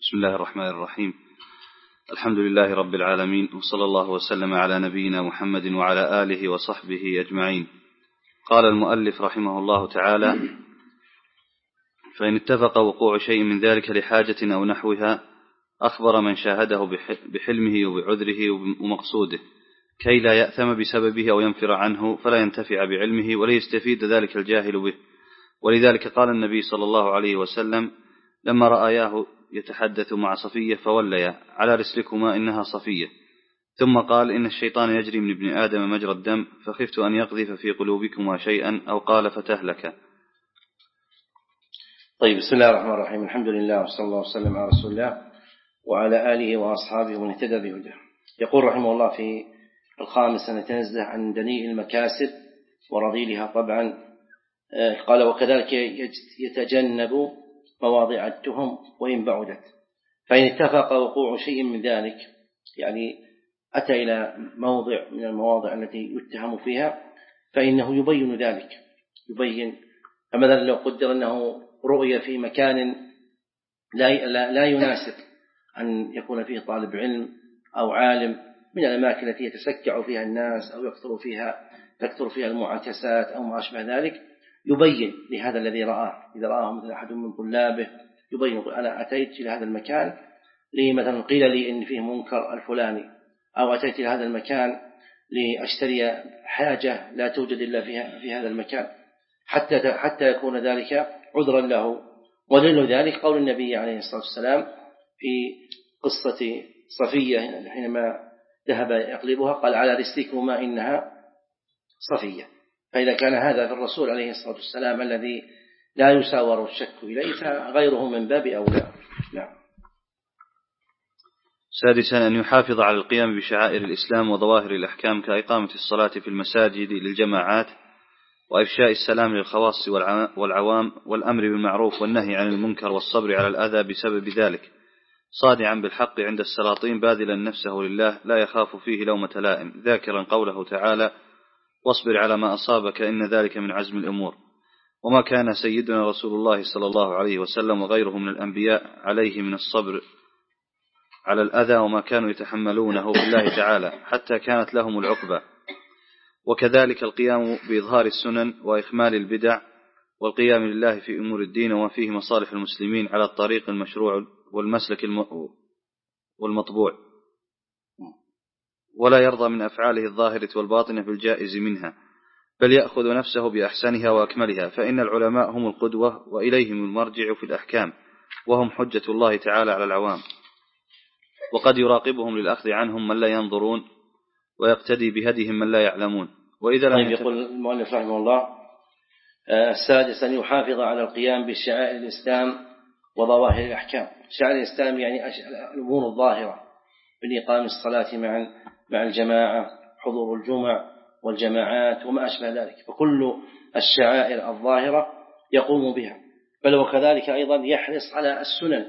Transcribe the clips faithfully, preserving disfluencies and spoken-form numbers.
بسم الله الرحمن الرحيم. الحمد لله رب العالمين، وصلى الله وسلم على نبينا محمد وعلى آله وصحبه أجمعين. قال المؤلف رحمه الله تعالى: فإن اتفق وقوع شيء من ذلك لحاجة أو نحوها أخبر من شاهده بحلمه وبعذره ومقصوده، كي لا يأثم بسببه أو ينفر عنه فلا ينتفع بعلمه ولا يستفيد ذلك الجاهل به. ولذلك قال النبي صلى الله عليه وسلم لما رآياه يتحدث مع صفية فوليا: على رسلكما إنها صفية. ثم قال: إن الشيطان يجري من ابن آدم مجرى الدم، فخفت أن يقذف في قلوبكما شيئا، أو قال فتهلك. طيب، بسم الله الرحمن الرحيم. الحمد لله وصلى الله وسلم على رسول الله وعلى آله وأصحابه ومن اهتدى بهداه. يقول رحمه الله في الخامس: أن نتنزه عن دنيء المكاسب ورذيلها طبعا. قال: وكذلك يتجنب مواضع التهم وإن بعدت، فإن اتفق وقوع شيء من ذلك، يعني أتى إلى موضع من المواضع التي يتهم فيها، فإنه يبين ذلك، يبين. فمثلا لو قدر أنه رؤية في مكان لا, لا, لا يناسب أن يكون فيه طالب علم أو عالم، من الأماكن التي يتسكع فيها الناس أو يكثر فيها تكثر فيها المعاكسات أو ما أشبه ذلك، يبين لهذا الذي رآه. إذا رآه مثل أحد من طلابه يبين: أنا أتيت إلى هذا المكان لي مثلا قيل لي إن فيه منكر الفلاني، أو أتيت إلى هذا المكان لأشتري حاجة لا توجد إلا في هذا المكان، حتى حتى يكون ذلك عذرا له. ودليل ذلك قول النبي عليه الصلاة والسلام في قصة صفية حينما ذهب يقلبها، قال: على رسلكما إنها صفية. فإذا كان هذا في الرسول عليه الصلاة والسلام الذي لا يساور الشك إليه، فغيره من باب أولى. نعم. سادسا: أن يحافظ على القيام بشعائر الإسلام وظواهر الأحكام كإقامة الصلاة في المساجد للجماعات، وإفشاء السلام للخواص والعوام، والأمر بالمعروف والنهي عن المنكر، والصبر على الأذى بسبب ذلك، صادعا بالحق عند السلاطين، باذلا نفسه لله لا يخاف فيه لومة لائم، ذاكرا قوله تعالى: واصبر على ما أصابك إن ذلك من عزم الأمور. وما كان سيدنا رسول الله صلى الله عليه وسلم وغيره من الأنبياء عليه من الصبر على الأذى وما كانوا يتحملونه بالله تعالى حتى كانت لهم العقبة. وكذلك القيام بإظهار السنن وإخمال البدع، والقيام لله في أمور الدين وما فيه مصالح المسلمين على الطريق المشروع والمسلك والمطبوع، ولا يرضى من أفعاله الظاهرة والباطنة بالجائز منها، بل يأخذ نفسه بأحسنها وأكملها، فإن العلماء هم القدوة وإليهم المرجع في الأحكام، وهم حجة الله تعالى على العوام، وقد يراقبهم للأخذ عنهم من لا ينظرون، ويقتدي بهديهم من لا يعلمون. وإذا لم طيب، يقول المؤلف رحمه الله: السادس: أن يحافظ على القيام بشعائر الإسلام وظواهر الأحكام. شعائر الإسلام يعني الأمور الظاهرة، من إقام الصلاة مع مع الجماعة، حضور الجمع والجماعات وما أشبه ذلك، فكل الشعائر الظاهرة يقوم بها. بل وكذلك أيضا يحرص على السنن،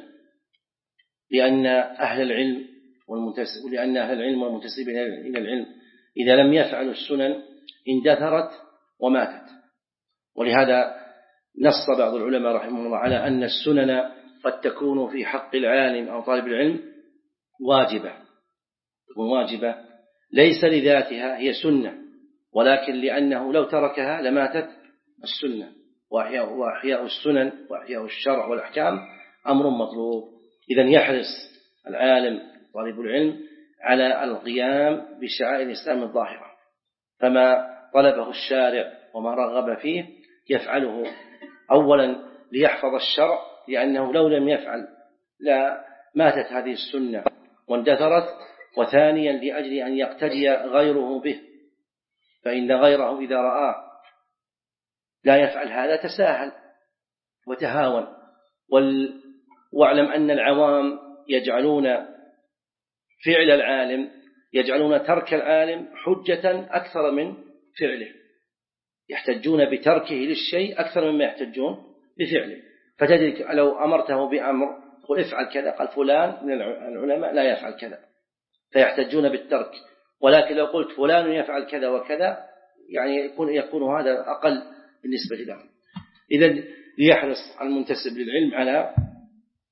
لأن أهل العلم والمنتسب لأن أهل العلم والمنتسبين إلى العلم إذا لم يفعلوا السنن اندثرت وماتت. ولهذا نص بعض العلماء رحمه الله على أن السنن قد تكون في حق العالم أو طالب العلم واجبة، تكون واجبة ليس لذاتها هي سنة، ولكن لأنه لو تركها لماتت السنة. وأحياء, وأحياء السنن وأحياء الشرع والأحكام أمر مطلوب. إذن يحرص العالم طالب العلم على القيام بشعائر الإسلام الظاهرة، فما طلبه الشارع وما رغب فيه يفعله، أولا ليحفظ الشرع، لأنه لو لم يفعل لا ماتت هذه السنة واندثرت، وثانيا لأجل أن يقتدي غيره به، فإن غيره إذا رآه لا يفعل هذا تساهل وتهاون. واعلم أن العوام يجعلون فعل العالم يجعلون ترك العالم حجة أكثر من فعله، يحتجون بتركه للشيء أكثر مما يحتجون بفعله. فتجد لو أمرته بأمر تقول افعل كذا، قال فلان من العلماء لا يفعل كذا، فيحتجون بالترك. ولكن لو قلت فلان يفعل كذا وكذا، يعني يكون, يكون هذا أقل بالنسبة لهم. إذن يحرص المنتسب للعلم على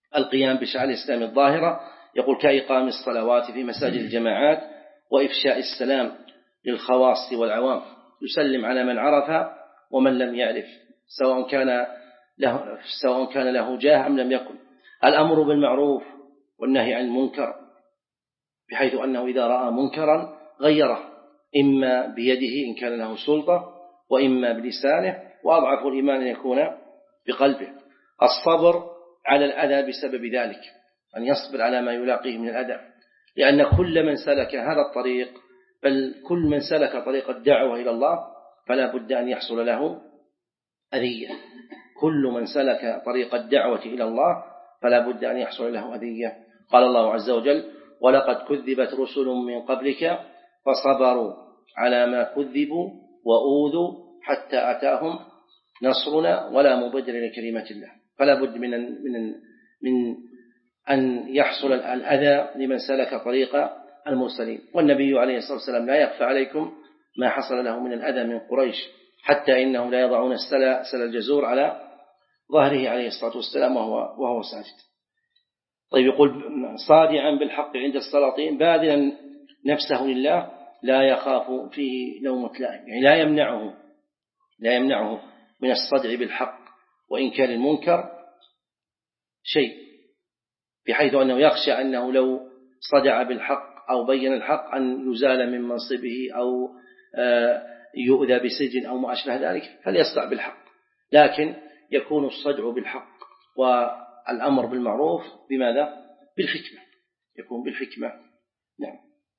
القيام بشعائر الإسلام الظاهرة، يقول كإقام الصلوات في مساجد الجماعات وإفشاء السلام للخواص والعوام، يسلم على من عرف ومن لم يعرف، سواء كان له سواء كان له جاه أم لم يكن. الأمر بالمعروف والنهي عن المنكر، بحيث أنه إذا رأى منكرا غيره، إما بيده إن كان له سلطة، وإما بلسانه، وأضعف الإيمان أن يكون بقلبه. الصبر على الأذى بسبب ذلك، أن يصبر على ما يلاقيه من الأذى، لأن كل من سلك هذا الطريق، بل كل من سلك طريق الدعوة إلى الله، فلا بد أن يحصل له أذية. كل من سلك طريق الدعوة إلى الله فلا بد أن يحصل له أذية. قال الله عز وجل: ولقد كذبت رسل من قبلك فصبروا على ما كذبوا وأوذوا حتى أتاهم نصرنا ولا مبدل لكلمة الله. فلا بد من من من أن يحصل الأذى لمن سلك طريق المرسلين. والنبي عليه الصلاة والسلام لا يخفى عليكم ما حصل له من الأذى من قريش، حتى إنهم لا يضعون السل سل الجزور على ظهره عليه الصلاة والسلام وهو, وهو ساجد. طيب، يقول: صادعا بالحق عند السلاطين، باذلا نفسه لله، لا يخاف فيه لومة لائم، يعني لا يمنعه لا يمنعه من الصدع بالحق وإنكار المنكر شيء، بحيث أنه يخشى أنه لو صدع بالحق أو بين الحق أن يزال من منصبه أو يؤذى بسجن أو ما أشبه ذلك، فليصدع بالحق. لكن يكون الصدع بالحق والأمر بالمعروف بماذا؟ بالحكمة، يكون بالحكمة. نعم.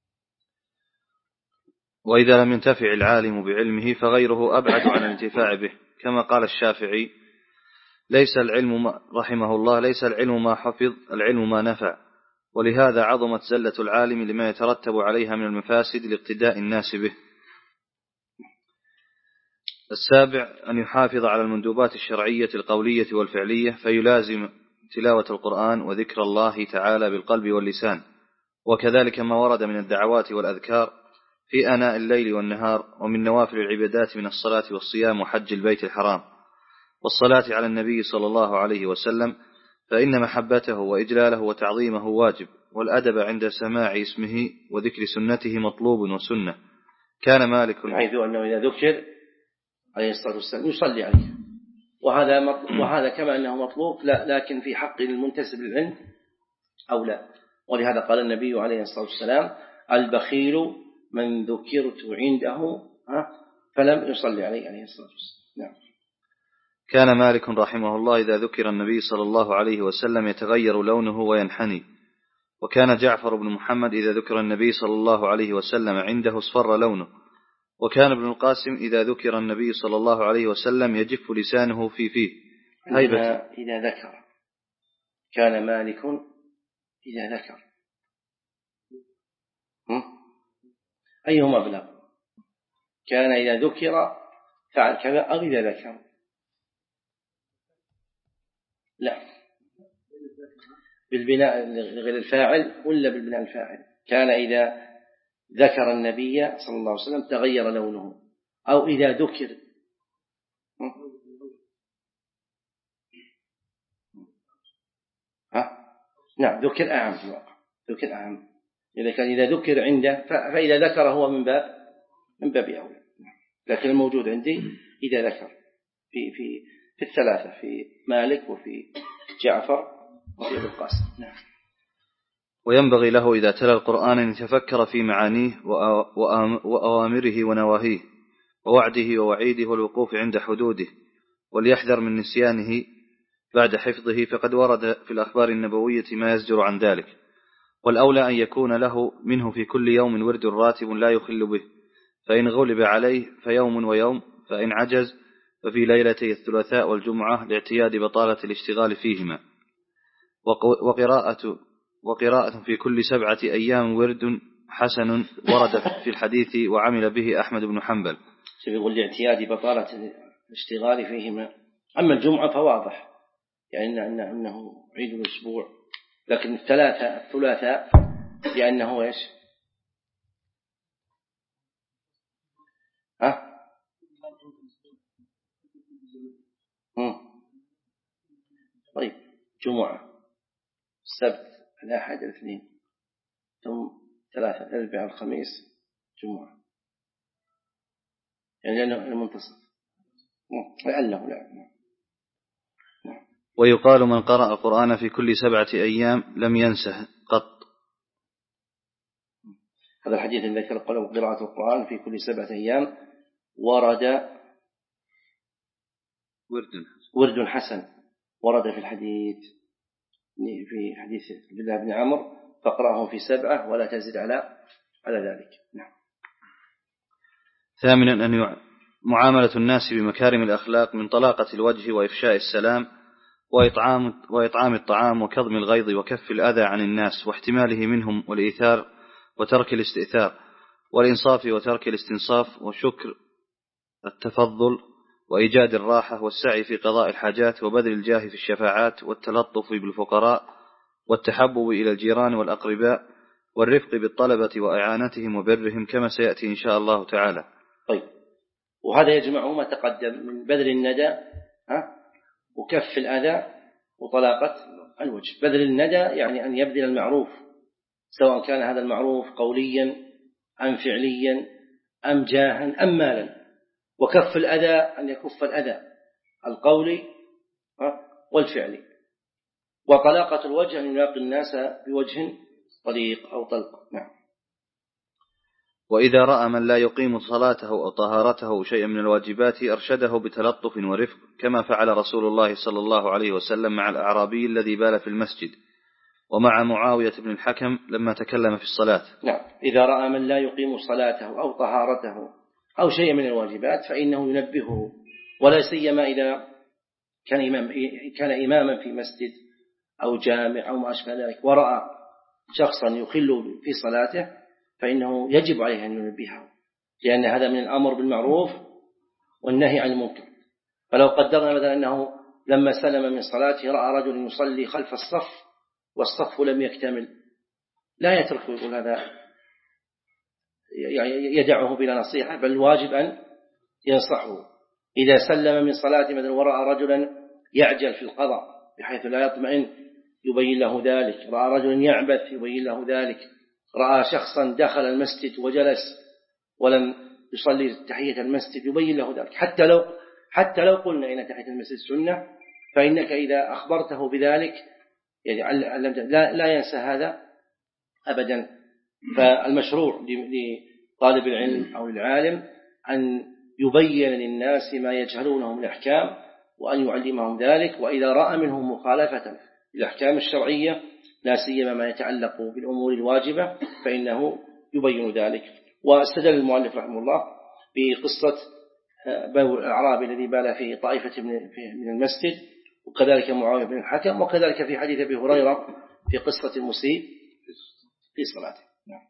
وإذا لم ينتفع العالم بعلمه فغيره أبعد عن الانتفاع به، كما قال الشافعي: ليس العلم ما رحمه الله ليس العلم ما حفظ، العلم ما نفع. ولهذا عظمت زلة العالم لما يترتب عليها من المفاسد لاقتداء الناس به. السابع: أن يحافظ على المندوبات الشرعية القولية والفعلية، فيلازم تلاوة القرآن وذكر الله تعالى بالقلب واللسان، وكذلك ما ورد من الدعوات والأذكار في آناء الليل والنهار، ومن نوافل العبادات من الصلاة والصيام وحج البيت الحرام والصلاة على النبي صلى الله عليه وسلم، فإن محبته وإجلاله وتعظيمه واجب، والأدب عند سماع اسمه وذكر سنته مطلوب وسنة. كان مالك حيث أنه إذا ذكر عليه الصلاة والسلام يصلي عليه، وهذا وهذا كما أنه مطلوب، لا لكن في حق المنتسب للعلم أو لا. ولهذا قال النبي عليه الصلاة والسلام: البخيل من ذكرت عنده فلم يصلي عليه عليه الصلاة والسلام. نعم. كان مالك رحمه الله إذا ذكر النبي صلى الله عليه وسلم يتغير لونه وينحني. وكان جعفر بن محمد إذا ذكر النبي صلى الله عليه وسلم عنده اصفر لونه. وكان ابن القاسم إذا ذكر النبي صلى الله عليه وسلم يجف لسانه في فيه هيبة. إذا ذكر كان مالك إذا ذكر أيهما أبلغ؟ كان إذا ذكر فعل كذا أو إذا ذكر؟ لا، بالبناء غير الفاعل ولا بالبناء الفاعل؟ كان إذا ذكر النبي صلى الله عليه وسلم تغير لونه، أو إذا ذكر ها؟ نعم، ذكر أعم في الواقع، ذكر أعم. إذا كان إذا ذكر عنده فإذا ذكر هو من باب من باب أولى، لكن الموجود عندي إذا ذكر في في في الثلاثة، في مالك وفي جعفر وفي ابن القاسم. نعم. وينبغي له إذا تلا القرآن أن يتفكر في معانيه وأوامره ونواهيه ووعده ووعيده والوقوف عند حدوده، وليحذر من نسيانه بعد حفظه، فقد ورد في الأخبار النبوية ما يزجر عن ذلك. والأولى أن يكون له منه في كل يوم ورد راتب لا يخل به، فإن غلب عليه فيوم ويوم، فإن عجز ففي ليلتي الثلاثاء والجمعة لاعتياد بطالة الاشتغال فيهما. وقراءة وقراءة في كل سبعة أيام ورد حسن ورد في الحديث وعمل به أحمد بن حنبل. يقول لاعتياد بطالة الاشتغال فيهما. أما الجمعة فواضح، يعني أنه, أنه عيد الأسبوع، لكن الثلاثة الثلاثاء لأنه إيش؟ ها؟ طيب، جمعة السبت الأحد الاثنين ثم ثلاثة الأربعاء الخميس جمعة، يعني لأنه المنتصف لعله لا. ويقال من قرأ القرآن في كل سبعة أيام لم ينسه قط. هذا الحديث الذي ذكر قراءة القرآن في كل سبعة أيام ورد ورد ورد حسن، ورد في الحديث في حديث عبد الله بن عمرو فاقرأه في سبعة ولا تزد على على ذلك. نعم. ثامنا أن يع... معاملة الناس بمكارم الأخلاق من طلاقة الوجه وإفشاء السلام وإطعام, وإطعام الطعام وكظم الغيظ وكف الأذى عن الناس واحتماله منهم والإيثار وترك الاستئثار والإنصاف وترك الاستنصاف وشكر التفضل وإيجاد الراحة والسعي في قضاء الحاجات وبذل الجاه في الشفاعات والتلطف بالفقراء والتحبب إلى الجيران والأقرباء والرفق بالطلبة وإعانتهم وبرهم كما سيأتي إن شاء الله تعالى. طيب، وهذا يجمع ما تقدم من بذل الندى ها وكف الأذى وطلاقة الوجه. بذل الندى يعني أن يبذل المعروف سواء كان هذا المعروف قوليا أم فعليا أم جاها أم مالا، وكف الأذى أن يكف الأذى القولي والفعلي، وطلاقة الوجه أن يلاقي الناس بوجه طليق أو طلق. نعم. وإذا رأى من لا يقيم صلاته أو طهارته شيئا من الواجبات أرشده بتلطف ورفق كما فعل رسول الله صلى الله عليه وسلم مع الأعرابي الذي بال في المسجد ومع معاوية بن الحكم لما تكلم في الصلاة. نعم. إذا رأى من لا يقيم صلاته أو طهارته أو شيئا من الواجبات فإنه ينبهه، ولا سيما إذا كان إمام كان إماما في مسجد أو جامع أو ما أشبه ذلك ورأى شخصا يخل في صلاته فإنه يجب عليه أن ينبهه، لأن هذا من الأمر بالمعروف والنهي عن المنكر. فلو قدرنا مثلا أنه لما سلم من صلاته رأى رجل يصلي خلف الصف والصف لم يكتمل، لا يتركه يقول هذا يدعه بلا نصيحة، بل واجب أن ينصحه. إذا سلم من صلاته مثلا ورأى رجلا يعجل في القضاء بحيث لا يطمئن يبين له ذلك، رأى رجلا يعبث يبين له ذلك، رأى شخصا دخل المسجد وجلس ولم يصلي تحية المسجد يبين له ذلك. حتى لو حتى لو قلنا إن تحية المسجد سنة فإنك إذا أخبرته بذلك يعني لا, لا ينسى هذا أبدا. فالمشروع لطالب العلم أو العالم أن يبين للناس ما يجهلونه من الأحكام وأن يعلمهم ذلك، وإذا رأى منهم مخالفة للأحكام الشرعية لا سيما ما يتعلق بالأمور الواجبة فإنه يبين ذلك. واستدل المؤلف رحمه الله بقصة بول الأعرابي الذي بال في طائفة من المسجد، وكذلك معاوية بن الحكم، وكذلك في حديث أبي هريرة في قصة المسيء في صلاته. نعم.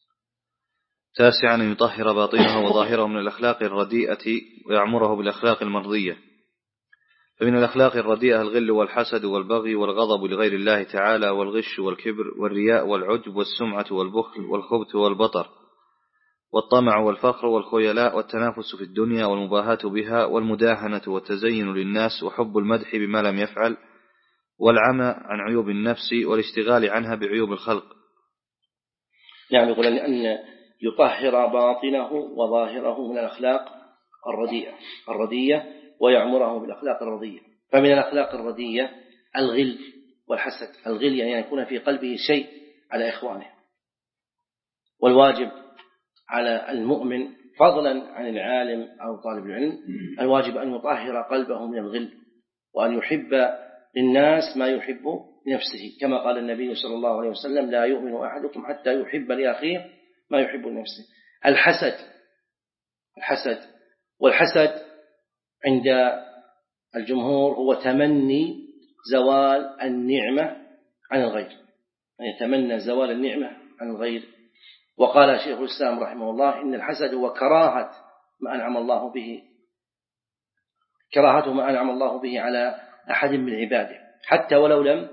تاسعا أن يطهر باطنه وظاهره من الأخلاق الرديئة ويعمره بالأخلاق المرضية. فمن الأخلاق الرديئة الغل والحسد والبغي والغضب لغير الله تعالى والغش والكبر والرياء والعجب والسمعة والبخل والخبث والبطر والطمع والفخر والخيلاء والتنافس في الدنيا والمباهاة بها والمداهنة والتزين للناس وحب المدح بما لم يفعل والعمى عن عيوب النفس والاشتغال عنها بعيوب الخلق. يعني يقول أن يطهر باطنه وظاهره من الأخلاق الرديئة الردية ويعمره بالأخلاق الرضية. فمن الأخلاق الردية الغل والحسد. الغل يعني يكون في قلبه شيء على إخوانه، والواجب على المؤمن فضلا عن العالم أو طالب العلم الواجب أن يطهر قلبه من الغل وأن يحب للناس ما يحب لنفسه، كما قال النبي صلى الله عليه وسلم لا يؤمن أحدكم حتى يحب لأخيه ما يحب لنفسه. الحسد الحسد والحسد عند الجمهور هو تمني زوال النعمة عن الغير، يعني يتمنى زوال النعمة عن الغير. وقال شيخ الإسلام رحمه الله إن الحسد هو كراهة ما أنعم الله به كراهته ما أنعم الله به على أحد من عباده حتى ولو لم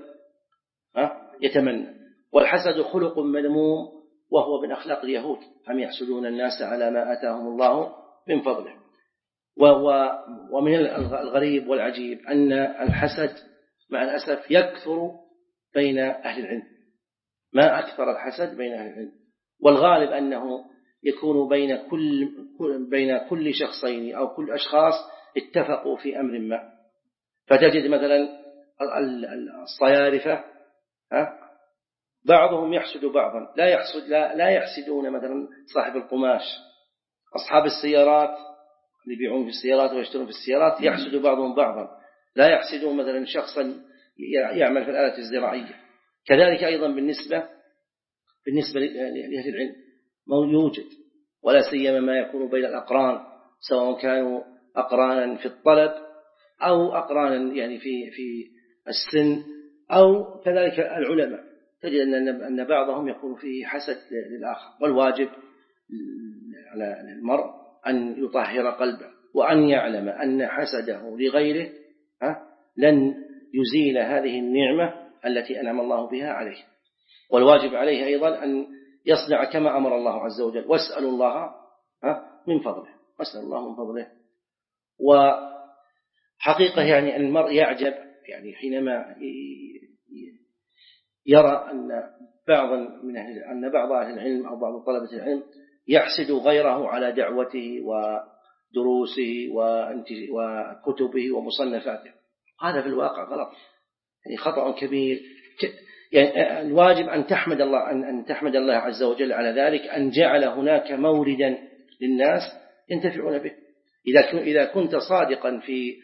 يتمنى. والحسد خلق مذموم وهو من أخلاق اليهود، هم يحسدون الناس على ما آتاهم الله من فضله. ومن الغريب والعجيب أن الحسد مع الأسف يكثر بين أهل العلم، ما أكثر الحسد بين أهل العلم. والغالب أنه يكون بين كل بين كل شخصين أو كل أشخاص اتفقوا في أمر ما. فتجد مثلا الصيارفة بعضهم يحسد بعضا، لا يحسد لا, لا يحسدون مثلا صاحب القماش. أصحاب السيارات اللي يبيعون في السيارات ويشترون في السيارات يحسد بعضهم بعضا، لا يحسدون مثلا شخصا يعمل في الآلة الزراعية. كذلك أيضا بالنسبة بالنسبة لأهل العلم يوجد، ولا سيما ما يكون بين الأقران، سواء كانوا أقرانا في الطلب أو أقرانا يعني في في السن أو كذلك العلماء، تجد أن أن بعضهم يكون فيه حسد للآخر. والواجب على المرء أن يطهر قلبه وأن يعلم أن حسده لغيره لن يزيل هذه النعمة التي أنعم الله بها عليه. والواجب عليه أيضا أن يصنع كما أمر الله عز وجل، واسألوا الله من فضله، واسأل الله من فضله. وحقيقة يعني المرء يعجب يعني حينما يرى أن بعض من أهل أن بعض أهل العلم أو بعض طلبة العلم يحسد غيره على دعوته ودروسه وكتبه ومصنفاته. هذا في الواقع غلط، يعني خطأ كبير. يعني الواجب أن تحمد الله أن أن تحمد الله عز وجل على ذلك، أن جعل هناك موردا للناس ينتفعون به. إذا إذا كنت صادقا في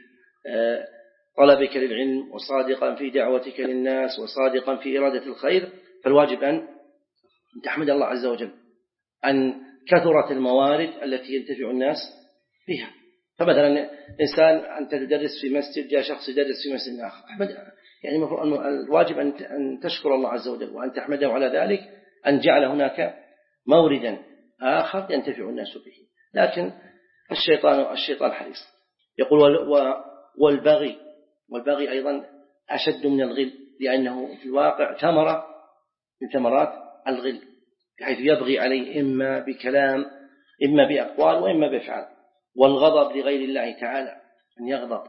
طلبك للعلم وصادقا في دعوتك للناس وصادقا في إرادة الخير، فالواجب أن تحمد الله عز وجل أن كثرت الموارد التي ينتفع الناس بها. فمثلا إنسان أنت تدرس في مسجد، جاء شخص يدرس في مسجد آخر، يعني الواجب أن تشكر الله عز وجل وأن تحمده على ذلك، أن جعل هناك موردا آخر ينتفع الناس به. لكن الشيطان الشيطان حريص. يقول والبغي والبغي أيضا أشد من الغل، لأنه في الواقع ثمرة من ثمرات الغل، بحيث يبغي عليه إما بكلام إما بأقوال وإما بأفعال. والغضب لغير الله تعالى، أن يغضب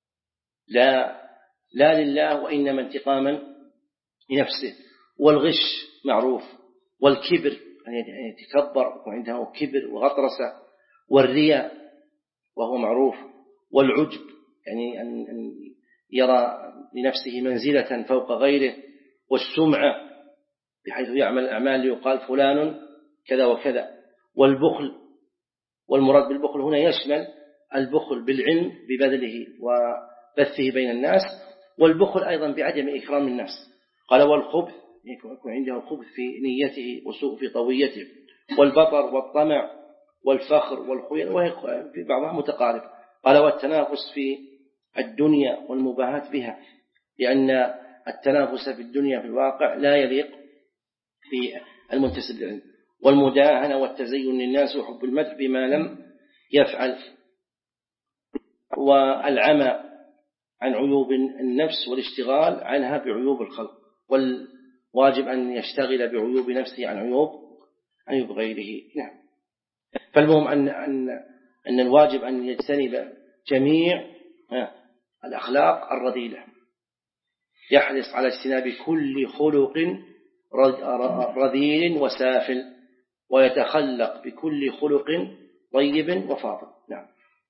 لا لا لله وإنما انتقاما لنفسه. والغش معروف، والكبر أن يتكبر وعنده كبر وغطرسة، والرياء وهو معروف، والعجب يعني أن يرى لنفسه منزلة فوق غيره، والسمعة بحيث يعمل أعمال ليقال فلان كذا وكذا، والبخل. والمراد بالبخل هنا يشمل البخل بالعلم ببذله وبثه بين الناس، والبخل أيضا بعدم إكرام الناس. قال والخبث يكون عنده خبث في نيته وسوء في طويته، والبطر والطمع والفخر والخيل، وهي في بعضها متقارب. قال والتنافس في الدنيا والمباهاة بها، لأن التنافس في الدنيا في الواقع لا يليق في المنتسب للعلم. والمداهنة والتزين للناس وحب المدح بما لم يفعل، والعمى عن عيوب النفس والاشتغال عنها بعيوب الخلق. والواجب أن يشتغل بعيوب نفسه عن عيوب عن عيوب غيره. نعم. فالمهم أن أن أن الواجب أن يجتنب جميع الأخلاق الرذيلة، يحرص على اجتناب كل خلق رذيل وسافل، ويتخلق بكل خلق طيب وفاضل. نعم.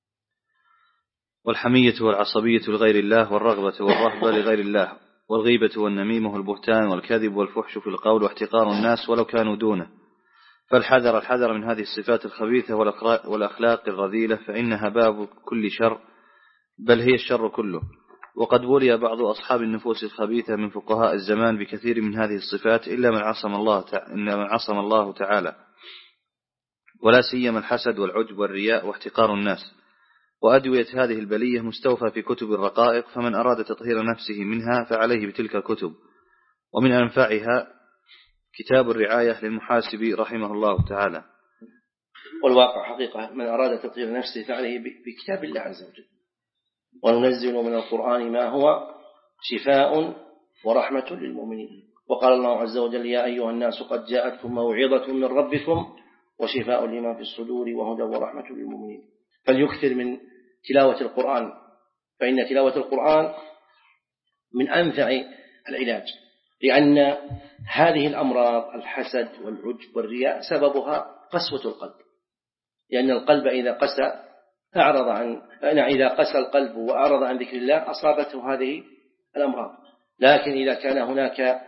والحمية والعصبية لغير الله، والرغبة والرهبة لغير الله، والغيبة والنميمة والبهتان والكذب والفحش في القول، واحتقار الناس ولو كانوا دونه. فالحذر الحذر من هذه الصفات الخبيثة والأخلاق الرذيلة، فإنها باب كل شر، بل هي الشر كله. وقد ولي بعض أصحاب النفوس الخبيثة من فقهاء الزمان بكثير من هذه الصفات، إلا من عصم الله إلا من عصم الله تعالى، ولا سيما الحسد والعجب والرياء واحتقار الناس. وأدوية هذه البلية مستوفى في كتب الرقائق، فمن أراد تطهير نفسه منها فعليه بتلك الكتب. ومن أنفعها كتاب الرعاية للمحاسب رحمه الله تعالى. والواقع حقيقة من أراد تطهير نفسه فعليه بكتاب الله عز وجل. وننزل من القرآن ما هو شفاء ورحمة للمؤمنين. وقال الله عز وجل يا أيها الناس قد جاءتكم موعظة من ربكم وشفاء لما في الصدور وهدى ورحمة للمؤمنين. فليكثر من تلاوة القرآن، فإن تلاوة القرآن من أنفع العلاج. لأن هذه الأمراض الحسد والعجب والرياء سببها قسوة القلب، لأن القلب إذا قسى أعرض عن إذا قسى القلب وأعرض عن ذكر الله أصابته هذه الأمراض. لكن إذا كان هناك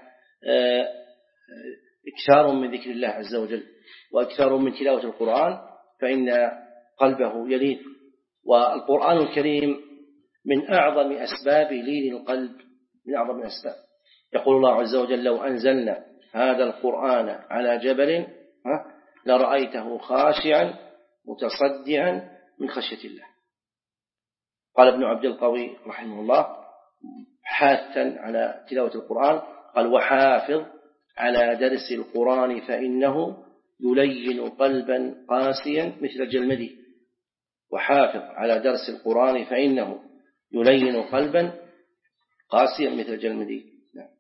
إكثار من ذكر الله عز وجل وإكثار من تلاوة القرآن فإن قلبه يلين. والقرآن الكريم من أعظم أسباب لين القلب، من أعظم الأسباب. يقول الله عز وجل: لو أنزلنا هذا القرآن على جبل لرأيته خاشعا متصدعا من خشية الله. قال ابن عبد القوي رحمه الله حاثا على تلاوة القرآن، قال: وحافظ على درس القرآن فإنه يلين قلبا قاسيا مثل الجلمدي. وحافظ على درس القرآن فإنه يلين قلبا قاسيا مثل الجلمدي.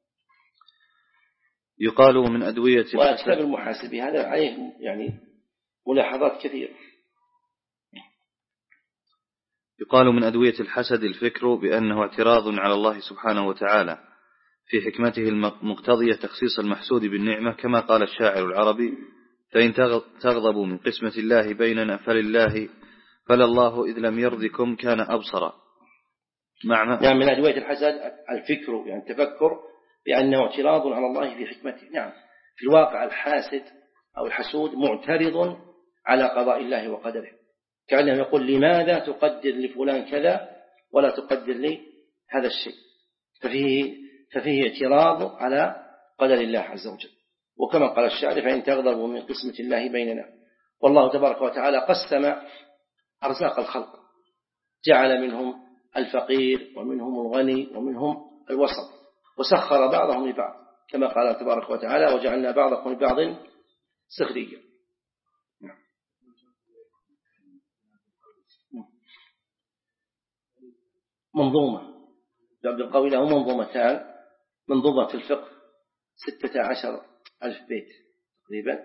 يقال من أدوية وكتاب المحاسبي هذا عليه يعني ملاحظات كثيرة. يقال من أدوية الحسد الفكر بأنه اعتراض على الله سبحانه وتعالى في حكمته المقتضية تخصيص المحسود بالنعمة، كما قال الشاعر العربي: فإن تغضبوا من قسمة الله بيننا فلله فلله إذ لم يرضكم كان أبصر. معنى نعم، من أدوية الحسد الفكر، يعني التفكر بأنه اعتراض على الله في حكمته. نعم، في الواقع الحاسد أو الحسود معترض على قضاء الله وقدره، كأنه يقول: لماذا تقدر لفلان كذا ولا تقدر لي هذا الشيء؟ ففيه, ففيه اعتراض على قدر الله عز وجل. وكما قال الشاعر: فإن تغضبوا من قسمة الله بيننا. والله تبارك وتعالى قسم أرزاق الخلق، جعل منهم الفقير ومنهم الغني ومنهم الوسط، وسخر بعضهم لبعض، كما قال تبارك وتعالى: وجعلنا بعضكم لبعض سخريا. منظومة عبد القوي له منظومتان: منظومة في الفقه ستة عشر ألف بيت تقريبا،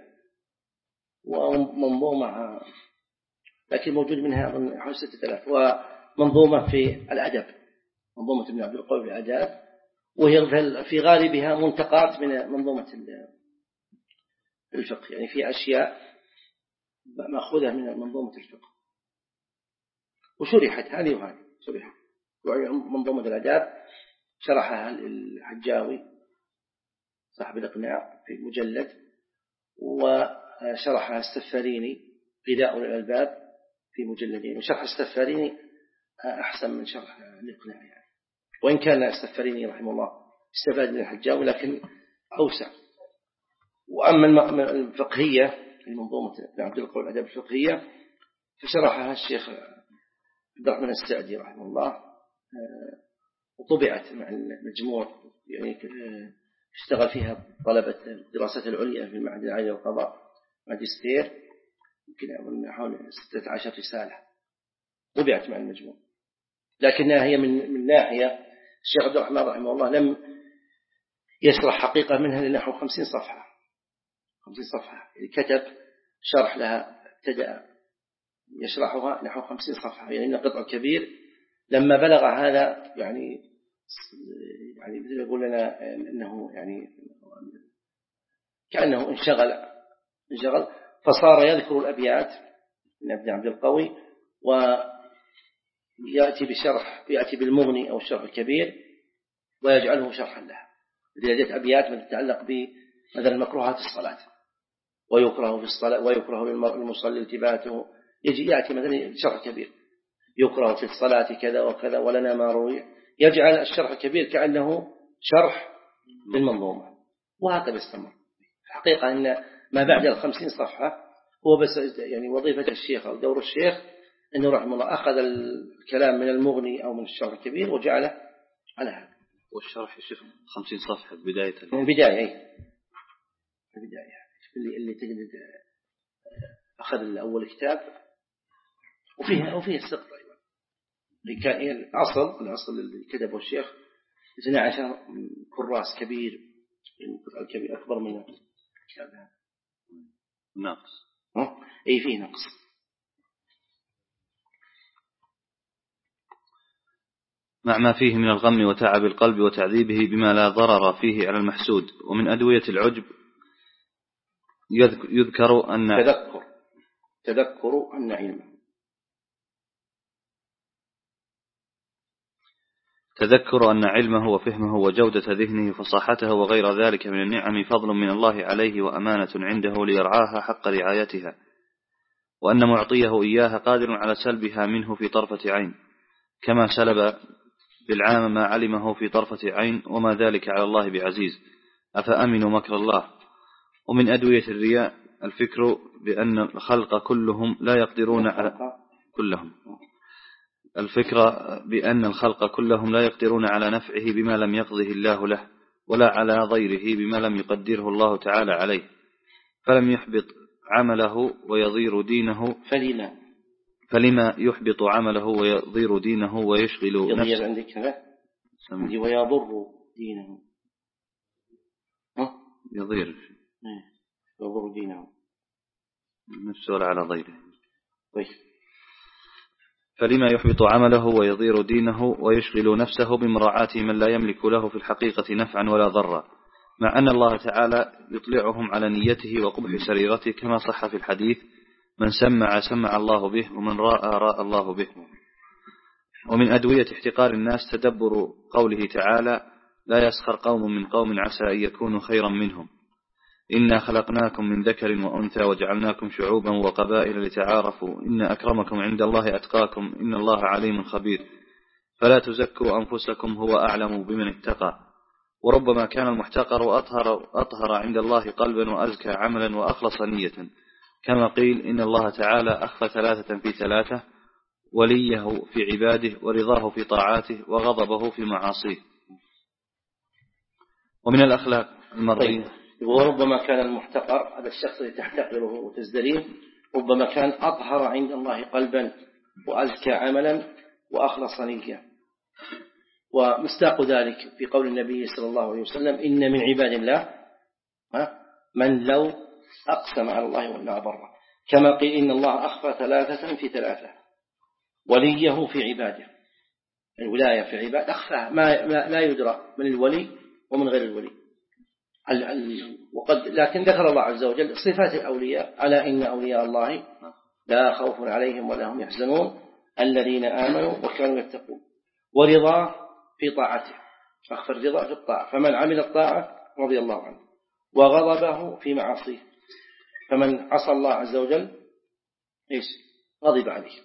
ومنظومة لكن موجود منها حوالي ستة آلاف، ومنظومة في الأدب، منظومة ابن عبد القوي في الأدب، وهي في غالبها منتقات من منظومة الفقه، يعني في أشياء مأخوذة من منظومة الفقه وشرحت هذه وهذه شرحت. منظومة الأدب شرحها الحجاوي صاحب الإقناع في مجلد، وشرحها السفاريني غذاء الألباب في مجلدين، وشرح السفاريني أحسن من شرح الإقناع يعني، وإن كان السفاريني رحمه الله استفاد من الحجاوي لكن أوسع. وأما الفقهية المنظومة عبد القوي الأدب الفقهية فشرحها الشيخ عبد الرحمن السعدي رحمه الله، وطبعت مع المجموع، يعني اشتغل فيها طلبة الدراسات العليا في المعهد العالي للقضاء ماجستير، يمكن حوالي ستة عشر رسالة طبعت مع المجموع. لكنها هي من من ناحية الشيخ عبد الرحمن رحمه الله لم يشرح حقيقة منها لنحو خمسين صفحة خمسين صفحة يعني كتب شرح لها، ابتدأ يشرحها نحو خمسين صفحة، يعني إنه قطع كبير. لما بلغ هذا يعني يعني يقول لنا إنه يعني كأنه انشغل انشغل فصار يذكر الأبيات من ابن عبد القوي، ويأتي بشرح، يأتي بالمغني أو الشرح الكبير ويجعله شرحا لها. لديه أبيات من تتعلق بمثلا مكروهات الصلاة، ويكره في الصلاة ويكره للمصلي التباته، يجي يأتي مثلا شرح كبير: يكره في الصلاة كذا وكذا ولنا ما روي، يجعل الشرح الكبير كأنه شرح للمنظومة، وهكذا استمر. الحقيقة أن ما بعد الخمسين صفحة هو بس يعني وظيفة الشيخ أو دور الشيخ أنه رحمه الله أخذ الكلام من المغني أو من الشرح الكبير وجعله على هذا. والشرح الشيخ خمسين صفحة بداية من البداية أي البداية اللي اللي تجد أخذ أول كتاب وفيها وفيه السقط أيضا، اللي كان الأصل الأصل اللي كتبه الشيخ اثنا عشر كراس كبير، الكبير أكبر من الكتاب هذا. ناقص أي فيه نقص. مع ما فيه من الغم وتعب القلب وتعذيبه بما لا ضرر فيه على المحسود. ومن أدوية العجب يذكر أن تذكر تذكر أن علمه تذكر أن علمه وفهمه وجودة ذهنه فصاحته وغير ذلك من النعم فضل من الله عليه وأمانة عنده ليرعاها حق رعايتها، وأن معطيه إياها قادر على سلبها منه في طرفة عين، كما سلب بالعام ما علمه في طرفة عين، وما ذلك على الله بعزيز. أفأمنوا مكر الله. ومن أدوية الرياء الفكر بأن الخلق كلهم لا يقدرون على كلهم الفكرة بأن الخلق كلهم لا يقدرون على نفعه بما لم يقضه الله له، ولا على ضيره بما لم يقدره الله تعالى عليه، فلم يحبط عمله ويضير دينه فلما فلما يحبط عمله ويضير دينه ويشغل نفسه. عندك هذا ويضر دينه يضير يضر دينه نفسه ولا على ضيره. طيب. فلما يحبط عمله ويضير دينه ويشغل نفسه بمراعاة من لا يملك له في الحقيقة نفعا ولا ضرا، مع أن الله تعالى يطلعهم على نيته وقبح سريرته، كما صح في الحديث: من سمع سمع الله به، ومن راء راء الله به. ومن أدوية احتقار الناس تدبر قوله تعالى: لا يسخر قوم من قوم عسى أن يكونوا خيرا منهم، إنا خلقناكم من ذكر وأنثى وجعلناكم شعوبا وقبائل لتعارفوا، إن أكرمكم عند الله أتقاكم، إن الله عليم خبير، فلا تزكوا أنفسكم هو أعلم بمن اتقى. وربما كان المحتقر أطهر, أطهر عند الله قلبا وأزكى عملا وأخلص نية، كما قيل: إن الله تعالى أخفى ثلاثة في ثلاثة: وليه في عباده، ورضاه في طاعاته، وغضبه في معاصيه. ومن الأخلاق المرضية وربما كان المحتقر هذا الشخص الذي تحتقره وتزدريه ربما كان أطهر عند الله قلبا وأزكى عملا وأخلص نية. ومستاق ذلك في قول النبي صلى الله عليه وسلم: إن من عباد الله من لو أقسم على الله ولا بره، كما قيل: إن الله أخفى ثلاثة في ثلاثة: وليه في عباده. الولاية في عباد أخفى ما لا يدرى من الولي ومن غير الولي. وقد لكن ذكر الله عز وجل صفات الأولياء: ألا إن أولياء الله لا خوف عليهم ولا هم يحزنون الذين آمنوا وكانوا يتقون. ورضاه في طاعته، أخفى الرضا في الطاعة، فمن عمل الطاعة رضي الله عنه. وغضبه في معاصيه، فمن عصى الله عز وجل إيش غضب عليه.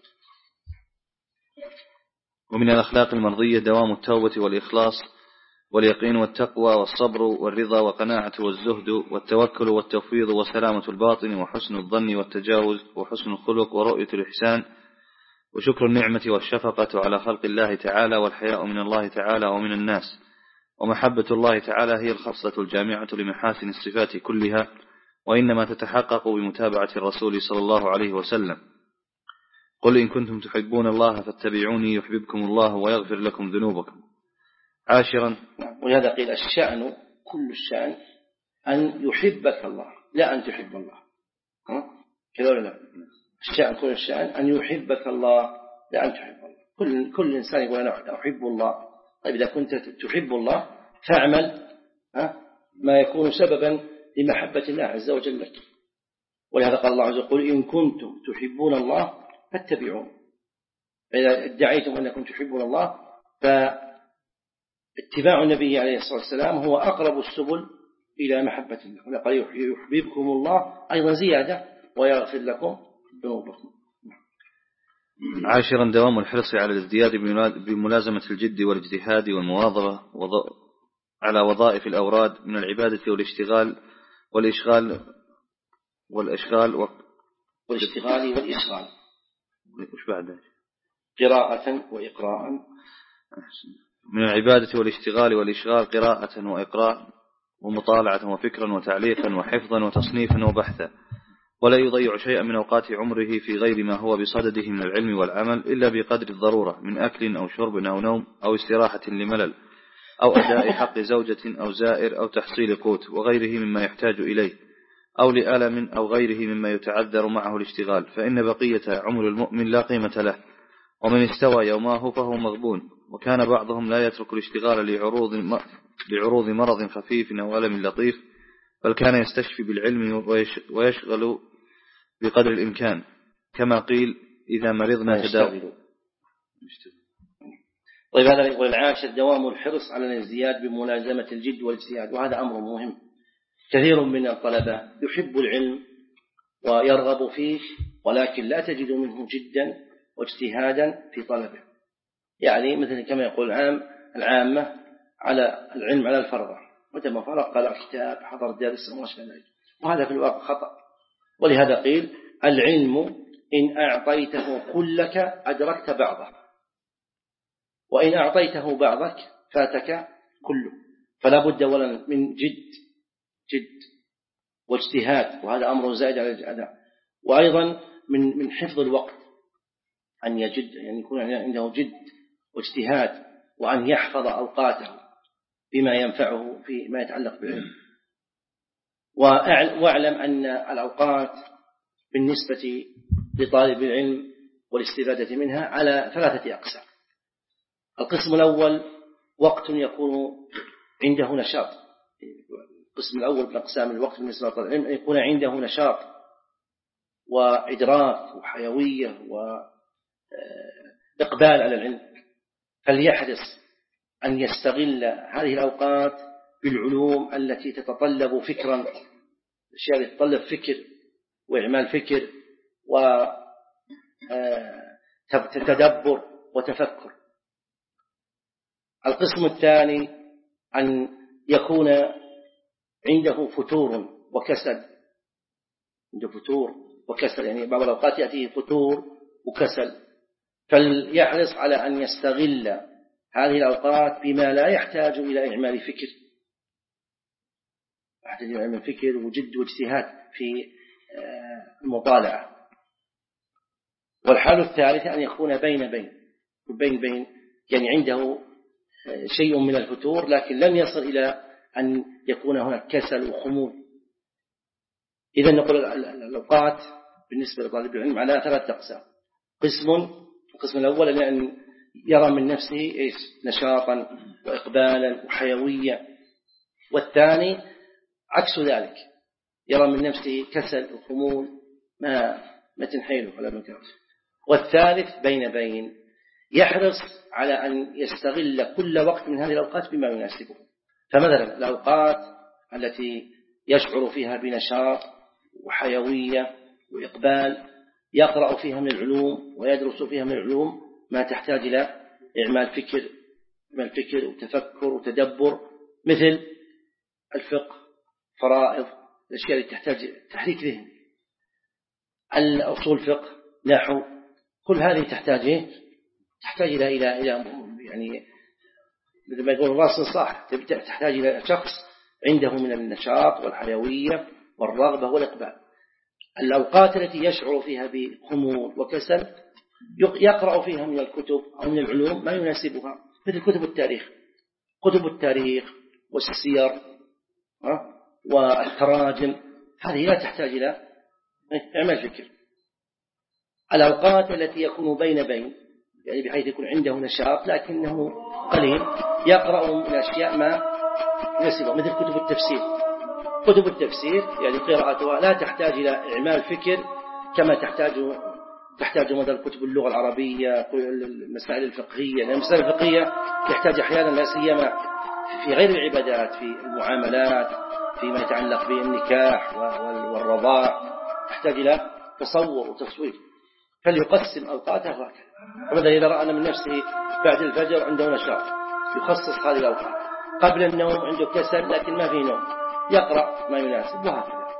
ومن الأخلاق المرضية دوام التوبة والإخلاص واليقين والتقوى والصبر والرضا وقناعة والزهد والتوكل والتفويض وسلامة الباطن وحسن الظن والتجاوز وحسن الخلق ورؤية الإحسان وشكر النعمة والشفقة على خلق الله تعالى والحياء من الله تعالى ومن الناس. ومحبة الله تعالى هي الخصلة الجامعة لمحاسن الصفات كلها، وإنما تتحقق بمتابعة الرسول صلى الله عليه وسلم. قل إن كنتم تحبون الله فاتبعوني يحببكم الله ويغفر لكم ذنوبكم. عاشرا، ولهذا قيل الشأن كل الشأن أن يحبك الله لا أن تحب الله. كذا ولا لا؟ الشأن كل الشأن أن يحبك الله لا أن تحب الله. كل كل إنسان يقول أنا أحب الله. طيب إذا كنت تحب الله فاعمل ما يكون سببا لمحبة الله عز وجل لك. ولهذا قال الله عز وجل: قل إن كنتم تحبون الله فاتبعون. فإذا ادعيتم أنكم تحبون الله فاتباع النبي عليه الصلاة والسلام هو أقرب السبل إلى محبة الله. ولقد يحببكم الله أيضا زيادة ويغفر لكم ذنوبكم. عاشرا، دوام الحرص على الازدياد بملازمة الجد والاجتهاد والمواظبة على وظائف الأوراد من العبادة والاشتغال والإشغال والإشغال و... والاشتغال والإشغال. وش بعده؟ قراءة وإقراء. من العبادة والاشتغال والإشغال قراءة وإقراء ومطالعة وفكرا وتعليقا وحفظا وتصنيفا وبحثا، ولا يضيع شيئا من أوقات عمره في غير ما هو بصدده من العلم والعمل إلا بقدر الضرورة من أكل أو شرب أو نوم أو استراحة لملل أو أداء حق زوجة أو زائر أو تحصيل قوت وغيره مما يحتاج إليه، أو لألم أو غيره مما يتعذر معه الاشتغال، فإن بقية عمر المؤمن لا قيمة له، ومن استوى يوماه فهو مغبون، وكان بعضهم لا يترك الاشتغال لعروض لعروض مرض خفيف أو ألم لطيف، بل كان يستشفي بالعلم ويشغل بقدر الإمكان، كما قيل إذا مرضنا تداوى. طيب هذا يقول العاشر دوام الحرص على الازدياد بملازمة الجد والاجتهاد، وهذا أمر مهم. كثير من الطلبة يحب العلم ويرغب فيه، ولكن لا تجد منه جدا واجتهادا في طلبه. يعني مثل كما يقول العام العامة على العلم على الفرض، متى ما فرق قرأ كتاب حضر درس وما شابه ذلك، وهذا في الواقع خطأ. ولهذا قيل العلم إن أعطيته كلك أدركت بعضه، وإن أعطيته بعضك فاتك كله. فلا بد ولا من جد جد واجتهاد، وهذا أمر زائد على الأداء. وأيضا من من حفظ الوقت، أن يجد يعني يكون عنده جد واجتهاد، وأن يحفظ أوقاته بما ينفعه فيما يتعلق بالعلم. واعلم أن الأوقات بالنسبة لطالب العلم والاستفادة منها على ثلاثة أقسام. القسم الأول وقت يكون عنده نشاط. القسم الأول من أقسام الوقت بالنسبة لطالب العلم أن يكون عنده نشاط وإدراك وحيوية وإقبال على العلم، فليحرص أن يستغل هذه الأوقات بالعلوم التي تتطلب فكرا، الأشياء التي تتطلب فكر وإعمال فكر وتدبر وتفكر. القسم الثاني أن يكون عنده فتور وكسل، عنده فتور وكسل، يعني بعض الأوقات يأتيه فتور وكسل، فليحرص على أن يستغل هذه الأوقات بما لا يحتاج إلى إعمال فكر، يحتاج إلى إعمال فكر وجد واجتهاد في المطالعة. والحال الثالثة أن يكون بين بين بين بين يعني عنده شيء من الفتور، لكن لم يصل إلى أن يكون هناك كسل وخمول. إذا نقول الأوقات بالنسبة لطالب العلم على ثلاثة أقسام. قسم القسم الأول أن يرى من نفسه إيش نشاطا وإقبالا وحيوية، والثاني عكس ذلك، يرى من نفسه كسل وخمول ما ما تنحيله ولا مكان. والثالث بين بين، يحرص على أن يستغل كل وقت من هذه الأوقات بما يناسبه. فمثلا الأوقات التي يشعر فيها بنشاط وحيوية وإقبال يقرأ فيها من العلوم ويدرس فيها من العلوم ما تحتاج إلى إعمال فكر إعمال فكر وتفكر وتدبر، مثل الفقه، فرائض، الأشياء التي تحتاج تحريك ذهن، الأصول فقه، نحو، كل هذه تحتاج إيه؟ تحتاج إلى إلى إلى يعني مثل ما يقول الراس صح، تحتاج إلى شخص عنده من النشاط والحيوية والرغبة والإقبال. الأوقات التي يشعر فيها بخمول وكسل يقرأ فيها من الكتب أو من العلوم ما يناسبها، مثل كتب التاريخ كتب التاريخ والسير والتراجم، هذه لا تحتاج إلى إعمال فكر. الأوقات التي يكون بين بين يعني بحيث يكون عنده نشاط لكنه قليل، يقرأ من الأشياء ما يناسبه، مثل كتب التفسير. كتب التفسير يعني قراءتها لا تحتاج إلى إعمال فكر كما تحتاج تحتاج مثلا كتب اللغة العربية، المسائل الفقهية. لأن المسائل الفقهية يحتاج أحيانا لا سيما في غير العبادات، في المعاملات، فيما يتعلق بالنكاح والرضاع، تحتاج إلى تصور وتصوير، فليقسم أوقاته هكذا. فمثلا إذا رأى من نفسه بعد الفجر عنده نشاط يخصص هذه الأوقات، قبل النوم عنده كسل لكن ما في نوم يقرأ ما يناسب، وهكذا.